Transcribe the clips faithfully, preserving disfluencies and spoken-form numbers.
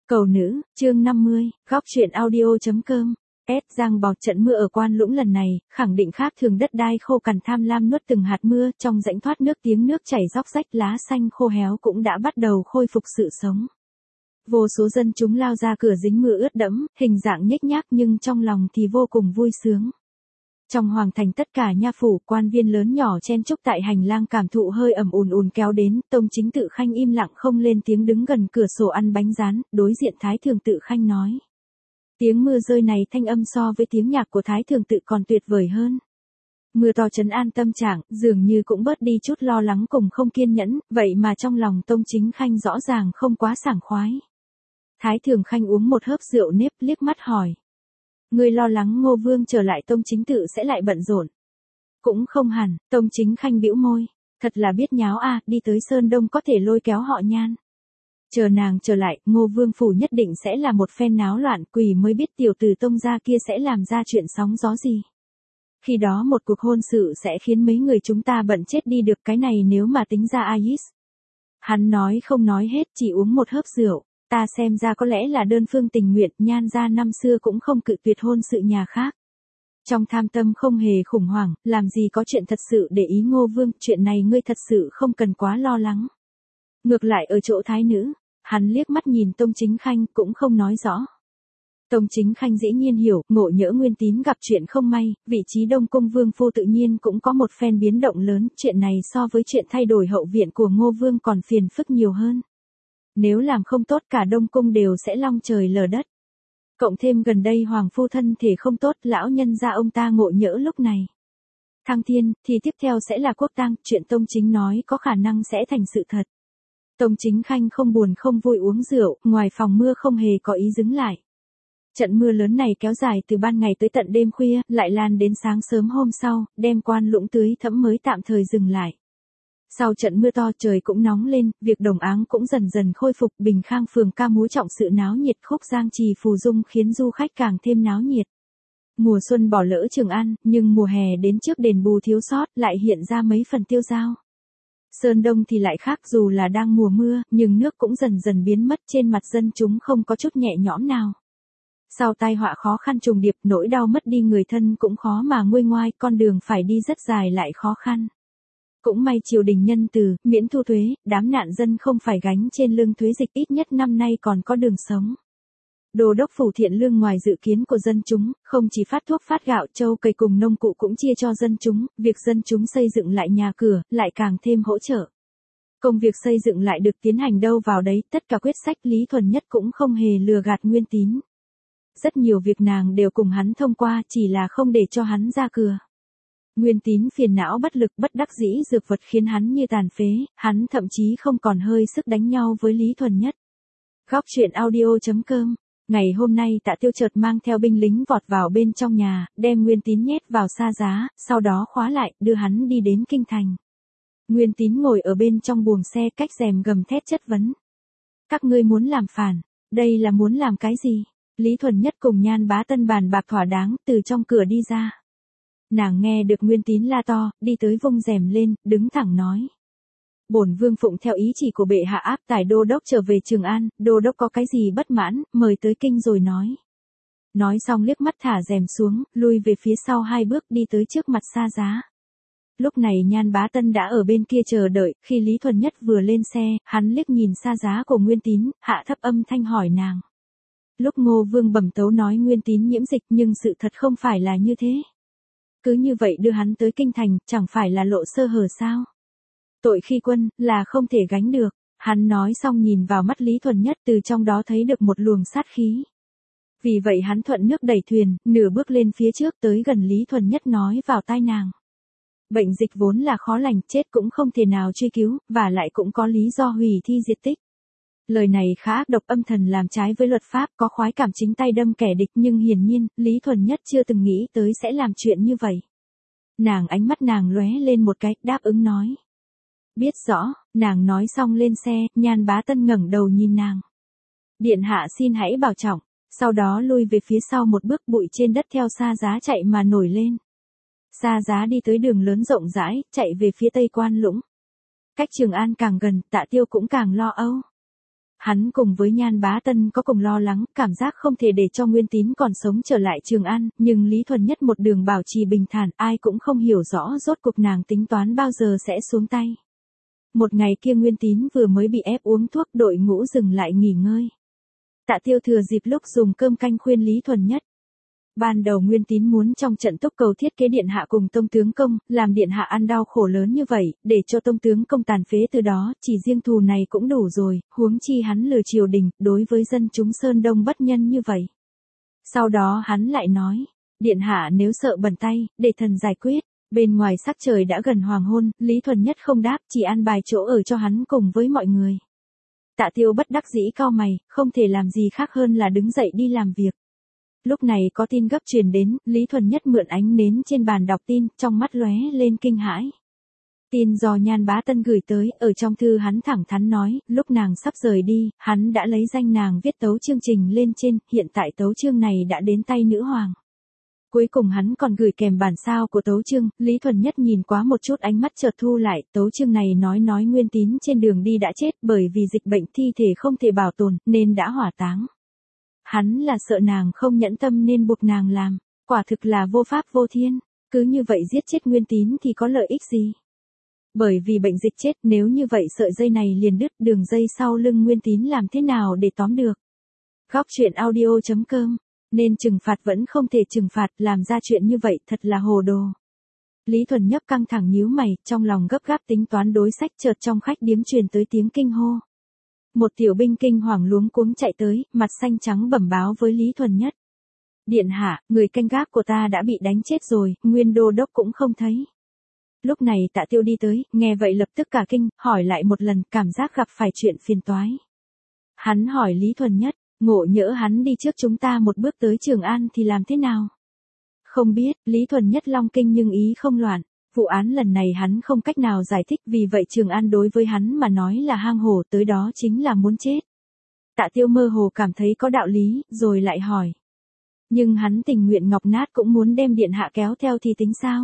Cầu nữ, chương năm mươi, góc truyện audio.com. S giang bọt trận mưa ở Quan Lũng lần này, khẳng định khác thường đất đai khô cằn tham lam nuốt từng hạt mưa, trong rãnh thoát nước tiếng nước chảy róc rách lá xanh khô héo cũng đã bắt đầu khôi phục sự sống. Vô số dân chúng lao ra cửa dính mưa ướt đẫm, hình dạng nhếch nhác nhưng trong lòng thì vô cùng vui sướng. Trong hoàng thành tất cả nha phủ, quan viên lớn nhỏ chen chúc tại hành lang cảm thụ hơi ẩm ùn ùn kéo đến, Tông Chính Tự Khanh im lặng không lên tiếng đứng gần cửa sổ ăn bánh rán, đối diện Thái Thường Tự Khanh nói. Tiếng mưa rơi này thanh âm so với tiếng nhạc của Thái Thường Tự còn tuyệt vời hơn. Mưa to trấn an tâm trạng, dường như cũng bớt đi chút lo lắng cùng không kiên nhẫn, vậy mà trong lòng Tông Chính Khanh rõ ràng không quá sảng khoái. Thái Thường Khanh uống một hớp rượu nếp liếc mắt hỏi. Ngươi lo lắng Ngô Vương trở lại Tông Chính Tự sẽ lại bận rộn. Cũng không hẳn, Tông Chính Khanh bĩu môi. Thật là biết nháo à, đi tới Sơn Đông có thể lôi kéo họ Nhan. Chờ nàng trở lại, Ngô Vương phủ nhất định sẽ là một phen náo loạn, quỷ mới biết tiểu tử Tông gia kia sẽ làm ra chuyện sóng gió gì. Khi đó một cuộc hôn sự sẽ khiến mấy người chúng ta bận chết đi được, cái này nếu mà tính ra Ais. Hắn nói không nói hết, chỉ uống một hớp rượu. Ta xem ra có lẽ là đơn phương tình nguyện, Nhan gia năm xưa cũng không cự tuyệt hôn sự nhà khác. Trong tham tâm không hề khủng hoảng, làm gì có chuyện thật sự để ý Ngô Vương, chuyện này ngươi thật sự không cần quá lo lắng. Ngược lại ở chỗ thái nữ, hắn liếc mắt nhìn Tông Chính Khanh cũng không nói rõ. Tông Chính Khanh dĩ nhiên hiểu, ngộ nhỡ Nguyên Tín gặp chuyện không may, vị trí Đông Cung Vương phu tự nhiên cũng có một phen biến động lớn, chuyện này so với chuyện thay đổi hậu viện của Ngô Vương còn phiền phức nhiều hơn. Nếu làm không tốt cả Đông Cung đều sẽ long trời lở đất. Cộng thêm gần đây Hoàng phu thân thể không tốt, lão nhân gia ông ta ngộ nhỡ lúc này. Thăng thiên, thì tiếp theo sẽ là quốc tang, chuyện Tông Chính nói có khả năng sẽ thành sự thật. Tông Chính Khanh không buồn không vui uống rượu, ngoài phòng mưa không hề có ý dừng lại. Trận mưa lớn này kéo dài từ ban ngày tới tận đêm khuya, lại lan đến sáng sớm hôm sau, đem Quan Lũng tưới thẫm mới tạm thời dừng lại. Sau trận mưa to trời cũng nóng lên, việc đồng áng cũng dần dần khôi phục, Bình Khang phường ca múa trọng sự náo nhiệt, khúc giang trì phù dung khiến du khách càng thêm náo nhiệt. Mùa xuân bỏ lỡ Trường An, nhưng mùa hè đến trước đền bù thiếu sót, lại hiện ra mấy phần tiêu dao. Sơn Đông thì lại khác, dù là đang mùa mưa, nhưng nước cũng dần dần biến mất, trên mặt dân chúng không có chút nhẹ nhõm nào. Sau tai họa khó khăn trùng điệp, nỗi đau mất đi người thân cũng khó mà nguôi ngoai, con đường phải đi rất dài lại khó khăn. Cũng may triều đình nhân từ, miễn thu thuế, đám nạn dân không phải gánh trên lưng thuế dịch, ít nhất năm nay còn có đường sống. Đô đốc phủ Thiện Lương ngoài dự kiến của dân chúng, không chỉ phát thuốc phát gạo, trâu cày cùng nông cụ cũng chia cho dân chúng, việc dân chúng xây dựng lại nhà cửa, lại càng thêm hỗ trợ. Công việc xây dựng lại được tiến hành đâu vào đấy, tất cả quyết sách Lý Thuần Nhất cũng không hề lừa gạt Nguyên Tín. Rất nhiều việc nàng đều cùng hắn thông qua, chỉ là không để cho hắn ra cửa. Nguyên Tín phiền não bất lực bất đắc dĩ, dược vật khiến hắn như tàn phế, hắn thậm chí không còn hơi sức đánh nhau với Lý Thuần Nhất. Góc truyện audio.com. Ngày hôm nay Tạ Tiêu chợt mang theo binh lính vọt vào bên trong nhà, đem Nguyên Tín nhét vào sa giá, sau đó khóa lại, đưa hắn đi đến kinh thành. Nguyên Tín ngồi ở bên trong buồng xe cách rèm gầm thét chất vấn. Các ngươi muốn làm phản, đây là muốn làm cái gì? Lý Thuần Nhất cùng Nhan Bá Tân bàn bạc thỏa đáng, từ trong cửa đi ra. Nàng nghe được Nguyên Tín la to, đi tới vung rèm lên, đứng thẳng nói. Bổn vương phụng theo ý chỉ của bệ hạ áp tải đô đốc trở về Trường An, đô đốc có cái gì bất mãn, mời tới kinh rồi nói. Nói xong liếc mắt thả rèm xuống, lui về phía sau hai bước đi tới trước mặt sa giá. Lúc này Nhan Bá Tân đã ở bên kia chờ đợi, khi Lý Thuần Nhất vừa lên xe, hắn liếc nhìn sa giá của Nguyên Tín, hạ thấp âm thanh hỏi nàng. Lúc Ngô Vương bẩm tấu nói Nguyên Tín nhiễm dịch nhưng sự thật không phải là như thế. Cứ như vậy đưa hắn tới kinh thành, chẳng phải là lộ sơ hở sao? Tội khi quân, là không thể gánh được. Hắn nói xong nhìn vào mắt Lý Thuần Nhất, từ trong đó thấy được một luồng sát khí. Vì vậy hắn thuận nước đẩy thuyền, nửa bước lên phía trước tới gần Lý Thuần Nhất nói vào tai nàng. Bệnh dịch vốn là khó lành, chết cũng không thể nào truy cứu, và lại cũng có lý do hủy thi diệt tích. Lời này khá ác độc, âm thầm làm trái với luật pháp, có khoái cảm chính tay đâm kẻ địch, nhưng hiển nhiên, Lý Thuần Nhất chưa từng nghĩ tới sẽ làm chuyện như vậy. Nàng ánh mắt nàng lóe lên một cái, đáp ứng nói. Biết rõ, nàng nói xong lên xe, Nhan Bá Tân ngẩng đầu nhìn nàng. Điện hạ xin hãy bảo trọng, sau đó lui về phía sau một bước, bụi trên đất theo sa giá chạy mà nổi lên. Sa giá đi tới đường lớn rộng rãi, chạy về phía tây Quan Lũng. Cách Trường An càng gần, Tạ Tiêu cũng càng lo âu. Hắn cùng với Nhan Bá Tân có cùng lo lắng, cảm giác không thể để cho Nguyên Tín còn sống trở lại Trường An, nhưng Lý Thuần Nhất một đường bảo trì bình thản, ai cũng không hiểu rõ rốt cuộc nàng tính toán bao giờ sẽ xuống tay. Một ngày kia Nguyên Tín vừa mới bị ép uống thuốc, đội ngũ dừng lại nghỉ ngơi. Tạ Tiêu thừa dịp lúc dùng cơm canh khuyên Lý Thuần Nhất. Ban đầu Nguyên Tín muốn trong trận túc cầu thiết kế điện hạ cùng Tông tướng công, làm điện hạ ăn đau khổ lớn như vậy, để cho Tông tướng công tàn phế từ đó, chỉ riêng thù này cũng đủ rồi, huống chi hắn lừa triều đình, đối với dân chúng Sơn Đông bất nhân như vậy. Sau đó hắn lại nói, điện hạ nếu sợ bẩn tay, để thần giải quyết. Bên ngoài sắc trời đã gần hoàng hôn, Lý Thuần Nhất không đáp, chỉ ăn bài chỗ ở cho hắn cùng với mọi người. Tạ Tiêu bất đắc dĩ cau mày, không thể làm gì khác hơn là đứng dậy đi làm việc. Lúc này có tin gấp truyền đến, Lý Thuần Nhất mượn ánh nến trên bàn đọc tin, trong mắt lóe lên kinh hãi. Tin do Nhan Bá Tân gửi tới, ở trong thư hắn thẳng thắn nói, lúc nàng sắp rời đi, hắn đã lấy danh nàng viết tấu chương trình lên trên, hiện tại tấu chương này đã đến tay nữ hoàng. Cuối cùng hắn còn gửi kèm bản sao của tấu chương, Lý Thuần Nhất nhìn quá một chút ánh mắt chợt thu lại, tấu chương này nói nói Nguyên Tín trên đường đi đã chết bởi vì dịch bệnh thi thể không thể bảo tồn, nên đã hỏa táng. Hắn là sợ nàng không nhẫn tâm nên buộc nàng làm, quả thực là vô pháp vô thiên, cứ như vậy giết chết Nguyên Tín thì có lợi ích gì? Bởi vì bệnh dịch chết, nếu như vậy sợi dây này liền đứt, đường dây sau lưng Nguyên Tín làm thế nào để tóm được? Góc truyện audio chấm com, nên trừng phạt vẫn không thể trừng phạt, làm ra chuyện như vậy thật là hồ đồ. Lý Thuần Nhất căng thẳng nhíu mày, trong lòng gấp gáp tính toán đối sách, chợt trong khách điếm truyền tới tiếng kinh hô. Một tiểu binh kinh hoàng luống cuống chạy tới, mặt xanh trắng bẩm báo với Lý Thuần Nhất. Điện hạ, người canh gác của ta đã bị đánh chết rồi, Nguyên đô đốc cũng không thấy. Lúc này Tạ Tiêu đi tới, nghe vậy lập tức cả kinh, hỏi lại một lần, cảm giác gặp phải chuyện phiền toái. Hắn hỏi Lý Thuần Nhất, ngộ nhỡ hắn đi trước chúng ta một bước tới Trường An thì làm thế nào? Không biết, Lý Thuần Nhất long kinh nhưng ý không loạn. Vụ án lần này hắn không cách nào giải thích, vì vậy Trường An đối với hắn mà nói là hang hổ, tới đó chính là muốn chết. Tạ Tiêu mơ hồ cảm thấy có đạo lý, rồi lại hỏi. Nhưng hắn tình nguyện ngọc nát cũng muốn đem điện hạ kéo theo thì tính sao?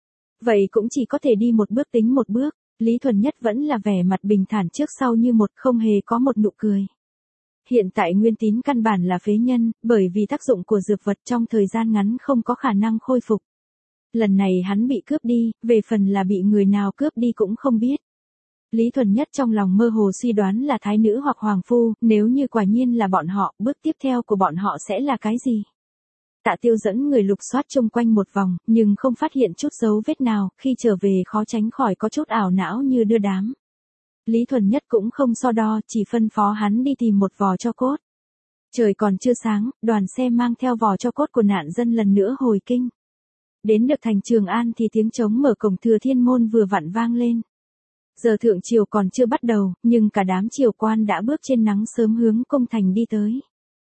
Vậy cũng chỉ có thể đi một bước tính một bước, Lý Thuần Nhất vẫn là vẻ mặt bình thản trước sau như một, không hề có một nụ cười. Hiện tại Nguyên Tín căn bản là phế nhân, bởi vì tác dụng của dược vật trong thời gian ngắn không có khả năng khôi phục. Lần này hắn bị cướp đi, về phần là bị người nào cướp đi cũng không biết. Lý Thuần Nhất trong lòng mơ hồ suy đoán là thái nữ hoặc hoàng phu, nếu như quả nhiên là bọn họ, bước tiếp theo của bọn họ sẽ là cái gì? Tạ Tiêu dẫn người lục soát chung quanh một vòng, nhưng không phát hiện chút dấu vết nào, khi trở về khó tránh khỏi có chút ảo não như đưa đám. Lý Thuần Nhất cũng không so đo, chỉ phân phó hắn đi tìm một vò tro cốt. Trời còn chưa sáng, đoàn xe mang theo vò tro cốt của nạn dân lần nữa hồi kinh. Đến được thành Trường An thì tiếng trống mở cổng Thừa Thiên môn vừa vặn vang lên. Giờ thượng triều còn chưa bắt đầu, nhưng cả đám triều quan đã bước trên nắng sớm hướng cung thành đi tới.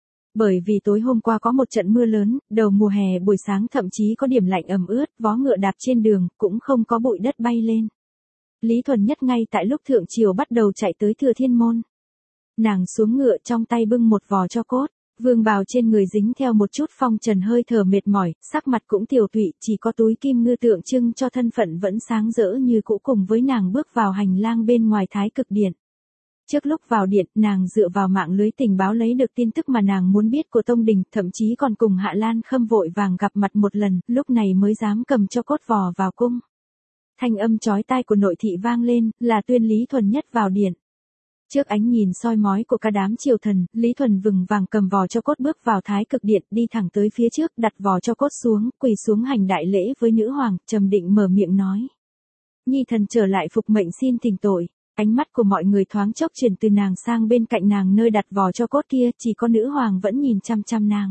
Bởi vì tối hôm qua có một trận mưa lớn, đầu mùa hè buổi sáng thậm chí có điểm lạnh ẩm ướt, vó ngựa đạp trên đường, cũng không có bụi đất bay lên. Lý Thuần Nhất ngay tại lúc thượng triều bắt đầu chạy tới Thừa Thiên môn. Nàng xuống ngựa trong tay bưng một vò tro cốt, vương bào trên người dính theo một chút phong trần hơi thở mệt mỏi, sắc mặt cũng tiều tụy, chỉ có túi kim ngư tượng trưng cho thân phận vẫn sáng rỡ như cũ cùng với nàng bước vào hành lang bên ngoài Thái Cực Điện. Trước lúc vào điện, nàng dựa vào mạng lưới tình báo lấy được tin tức mà nàng muốn biết của Tông Đình, thậm chí còn cùng Hạ Lan Khâm vội vàng gặp mặt một lần, lúc này mới dám cầm cho cốt vò vào cung. Thanh âm chói tai của nội thị vang lên, là tuyên Lý Thuần Nhất vào điện. Trước ánh nhìn soi mói của cả đám triều thần, Lý Thuần vừng vàng cầm vò cho cốt bước vào Thái Cực Điện, đi thẳng tới phía trước, đặt vò cho cốt xuống, quỳ xuống hành đại lễ với nữ hoàng, trầm định mở miệng nói. Nhi thần trở lại phục mệnh xin thỉnh tội. Ánh mắt của mọi người thoáng chốc chuyển từ nàng sang bên cạnh nàng nơi đặt vò cho cốt kia, chỉ có nữ hoàng vẫn nhìn chăm chăm nàng.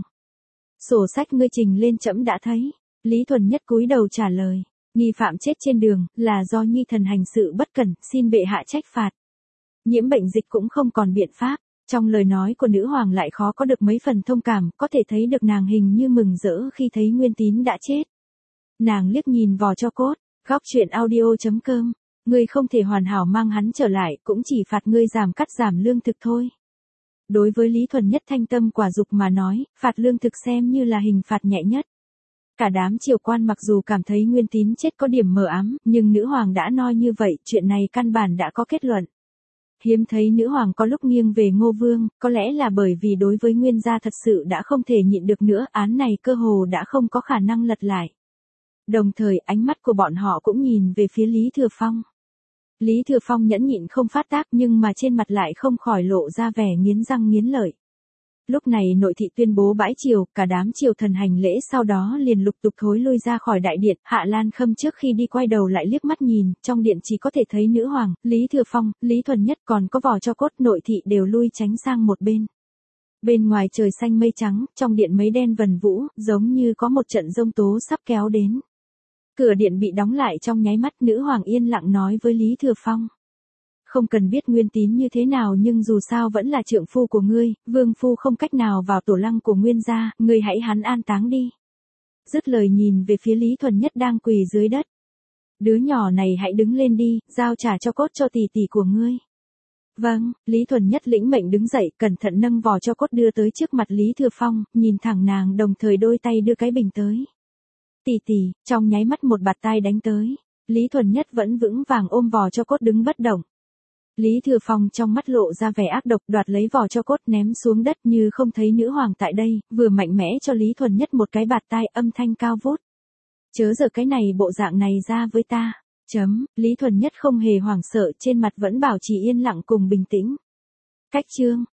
Sổ sách ngươi trình lên trẫm đã thấy. Lý Thuần Nhất cúi đầu trả lời. Nghi phạm chết trên đường, là do nhi thần hành sự bất cẩn, xin bệ hạ trách phạt. Nhiễm bệnh dịch cũng không còn biện pháp. Trong lời nói của nữ hoàng lại khó có được mấy phần thông cảm, có thể thấy được nàng hình như mừng rỡ khi thấy Nguyên Tín đã chết. Nàng liếc nhìn vò cho cốt, góc truyện audio chấm com. Ngươi không thể hoàn hảo mang hắn trở lại, cũng chỉ phạt ngươi giảm cắt giảm lương thực thôi. Đối với Lý Thuần Nhất thanh tâm quả dục mà nói, phạt lương thực xem như là hình phạt nhẹ nhất. Cả đám triều quan mặc dù cảm thấy Nguyên Tín chết có điểm mờ ám, nhưng nữ hoàng đã nói như vậy, chuyện này căn bản đã có kết luận. Hiếm thấy nữ hoàng có lúc nghiêng về Ngô Vương, có lẽ là bởi vì đối với Nguyên gia thật sự đã không thể nhịn được nữa, án này cơ hồ đã không có khả năng lật lại. Đồng thời ánh mắt của bọn họ cũng nhìn về phía Lý Thừa Phong. Lý Thừa Phong nhẫn nhịn không phát tác nhưng mà trên mặt lại không khỏi lộ ra vẻ nghiến răng nghiến lợi. Lúc này nội thị tuyên bố bãi triều, cả đám triều thần hành lễ sau đó liền lục tục thối lui ra khỏi đại điện. Hạ Lan Khâm trước khi đi quay đầu lại liếc mắt nhìn, trong điện chỉ có thể thấy nữ hoàng, Lý Thừa Phong, Lý Thuần Nhất còn có vỏ cho cốt, nội thị đều lui tránh sang một bên. Bên ngoài trời xanh mây trắng, trong điện mấy đen vần vũ, giống như có một trận giông tố sắp kéo đến. Cửa điện bị đóng lại trong nháy mắt, nữ hoàng yên lặng nói với Lý Thừa Phong. Không cần biết Nguyên Tín như thế nào nhưng dù sao vẫn là trượng phu của ngươi, vương phu không cách nào vào tổ lăng của Nguyên gia, ngươi hãy hắn an táng đi. Dứt lời nhìn về phía Lý Thuần Nhất đang quỳ dưới đất. Đứa nhỏ này hãy đứng lên đi, giao trả cho cốt cho tỷ tỷ của ngươi. Vâng, Lý Thuần Nhất lĩnh mệnh đứng dậy, cẩn thận nâng vỏ cho cốt đưa tới trước mặt Lý Thừa Phong, nhìn thẳng nàng đồng thời đôi tay đưa cái bình tới. Tỷ tỷ, trong nháy mắt một bạt tai đánh tới. Lý Thuần Nhất vẫn vững vàng ôm vỏ cho cốt đứng bất động. Lý Thừa Phong trong mắt lộ ra vẻ ác độc, đoạt lấy vỏ cho cốt ném xuống đất như không thấy nữ hoàng tại đây, vừa mạnh mẽ cho Lý Thuần Nhất một cái bạt tai, âm thanh cao vút. Chớ giờ cái này bộ dạng này ra với ta. Chấm, Lý Thuần Nhất không hề hoảng sợ, trên mặt vẫn bảo trì yên lặng cùng bình tĩnh. Cách chương